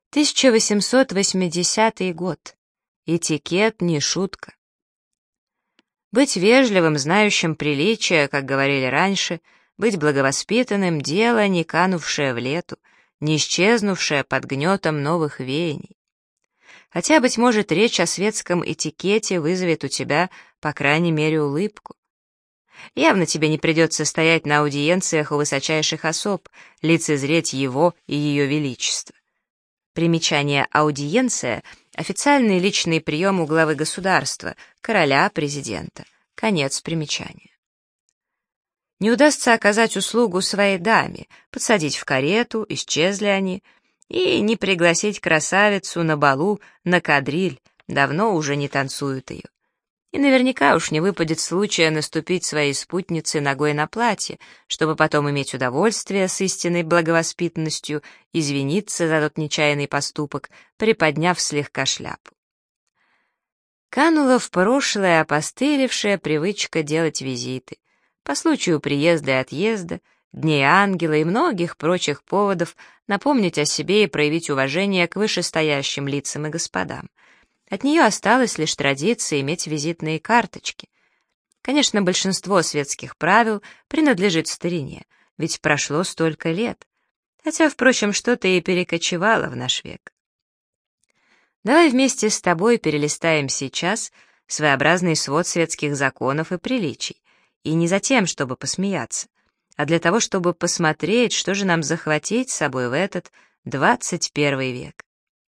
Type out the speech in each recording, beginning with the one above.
1880 год. Этикет не шутка. Быть вежливым, знающим приличия, как говорили раньше, быть благовоспитанным — дело, не канувшее в лету, не исчезнувшее под гнетом новых веяний. Хотя, быть может, речь о светском этикете вызовет у тебя, по крайней мере, улыбку. Явно тебе не придется стоять на аудиенциях у высочайших особ, лицезреть его и ее величество. Примечание: аудиенция — официальный личный прием у главы государства, короля, президента. Конец примечания. Не удастся оказать услугу своей даме, подсадить в карету, исчезли они, и не пригласить красавицу на балу, на кадриль, давно уже не танцуют ее. И наверняка уж не выпадет случая наступить своей спутнице ногой на платье, чтобы потом иметь удовольствие с истинной благовоспитанностью извиниться за тот нечаянный поступок, приподняв слегка шляпу. Канула в прошлое опостылевшая привычка делать визиты по случаю приезда и отъезда, Дней Ангела и многих прочих поводов напомнить о себе и проявить уважение к вышестоящим лицам и господам. От нее осталась лишь традиция иметь визитные карточки. Конечно, большинство светских правил принадлежит старине, ведь прошло столько лет. Хотя, впрочем, что-то и перекочевало в наш век. Давай вместе с тобой перелистаем сейчас своеобразный свод светских законов и приличий, и не за тем, чтобы посмеяться, а для того, чтобы посмотреть, что же нам захватить с собой в этот 21 век.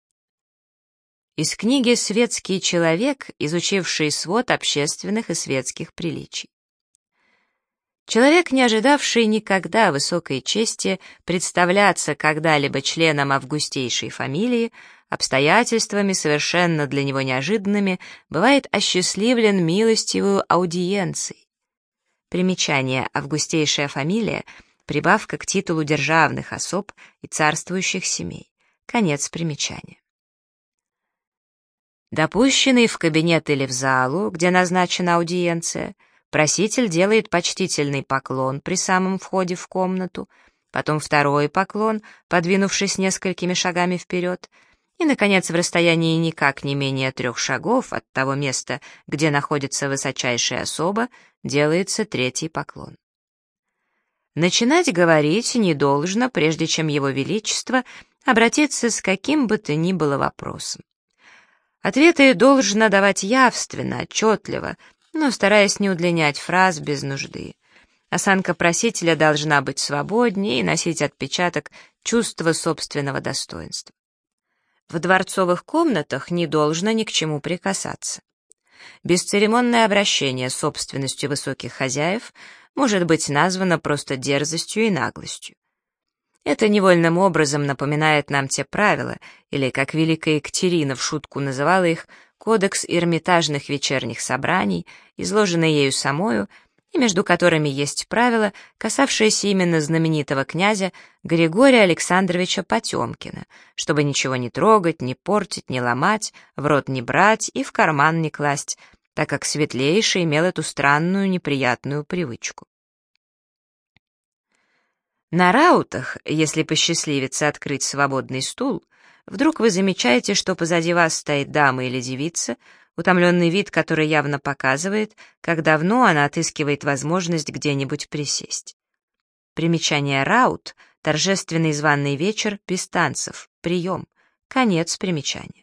Из книги «Светский человек», изучивший свод общественных и светских приличий. Человек, не ожидавший никогда высокой чести представляться когда-либо членом августейшей фамилии, обстоятельствами, совершенно для него неожиданными, бывает осчастливлен милостивую аудиенцией. Примечание: августейшая фамилия — прибавка к титулу державных особ и царствующих семей. Конец примечания. Допущенный в кабинет или в залу, где назначена аудиенция, проситель делает почтительный поклон при самом входе в комнату, потом второй поклон, подвинувшись несколькими шагами вперед, и, наконец, в расстоянии никак не менее 3 шагов от того места, где находится высочайшая особа, делается третий поклон. Начинать говорить не должно, прежде чем его величество обратится с каким бы то ни было вопросом. Ответы должно давать явственно, отчетливо, но стараясь не удлинять фраз без нужды. Осанка просителя должна быть свободнее и носить отпечаток чувства собственного достоинства. В дворцовых комнатах не должно ни к чему прикасаться. Бесцеремонное обращение с собственностью высоких хозяев может быть названо просто дерзостью и наглостью. Это невольным образом напоминает нам те правила, или, как великая Екатерина в шутку называла их, кодекс эрмитажных вечерних собраний, изложенный ею самою, и между которыми есть правила, касавшиеся именно знаменитого князя Григория Александровича Потемкина, чтобы ничего не трогать, не портить, не ломать, в рот не брать и в карман не класть, так как светлейший имел эту странную неприятную привычку. На раутах, если посчастливится открыть свободный стул, вдруг вы замечаете, что позади вас стоит дама или девица, утомленный вид, который явно показывает, как давно она отыскивает возможность где-нибудь присесть. Примечание: раут — торжественный званый вечер без танцев, прием, конец примечания.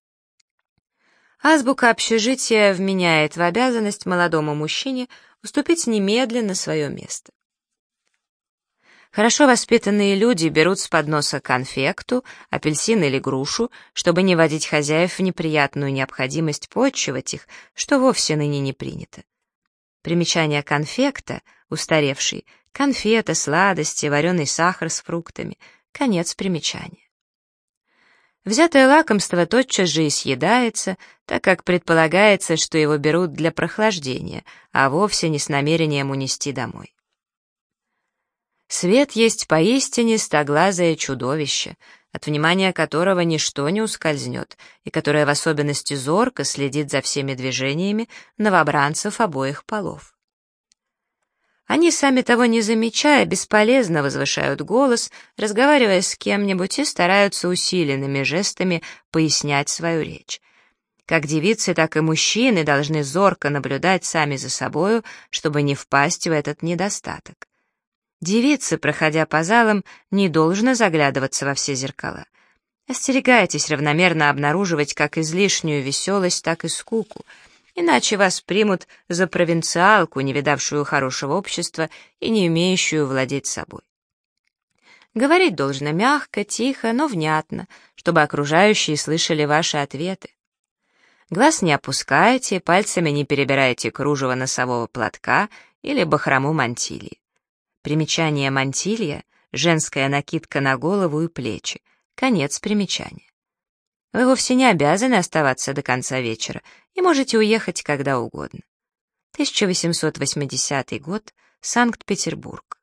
Азбука общежития вменяет в обязанность молодому мужчине уступить немедленно свое место. Хорошо воспитанные люди берут с подноса конфекту, апельсин или грушу, чтобы не вводить хозяев в неприятную необходимость потчевать их, что вовсе ныне не принято. Примечание: конфекта, устаревший, конфета, сладости, вареный сахар с фруктами, конец примечания. Взятое лакомство тотчас же и съедается, так как предполагается, что его берут для прохлаждения, а вовсе не с намерением унести домой. Свет есть поистине стоглазое чудовище, от внимания которого ничто не ускользнет, и которое в особенности зорко следит за всеми движениями новобранцев обоих полов. Они, сами того не замечая, бесполезно возвышают голос, разговаривая с кем-нибудь, и стараются усиленными жестами пояснять свою речь. Как девицы, так и мужчины должны зорко наблюдать сами за собою, чтобы не впасть в этот недостаток. Девицы, проходя по залам, не должны заглядываться во все зеркала. Остерегайтесь равномерно обнаруживать как излишнюю веселость, так и скуку, иначе вас примут за провинциалку, не видавшую хорошего общества и не умеющую владеть собой. Говорить должно мягко, тихо, но внятно, чтобы окружающие слышали ваши ответы. Глаз не опускайте, пальцами не перебирайте кружево носового платка или бахрому мантильи. Примечание: мантилья — женская накидка на голову и плечи. Конец примечания. Вы вовсе не обязаны оставаться до конца вечера и можете уехать когда угодно. 1880 год, Санкт-Петербург.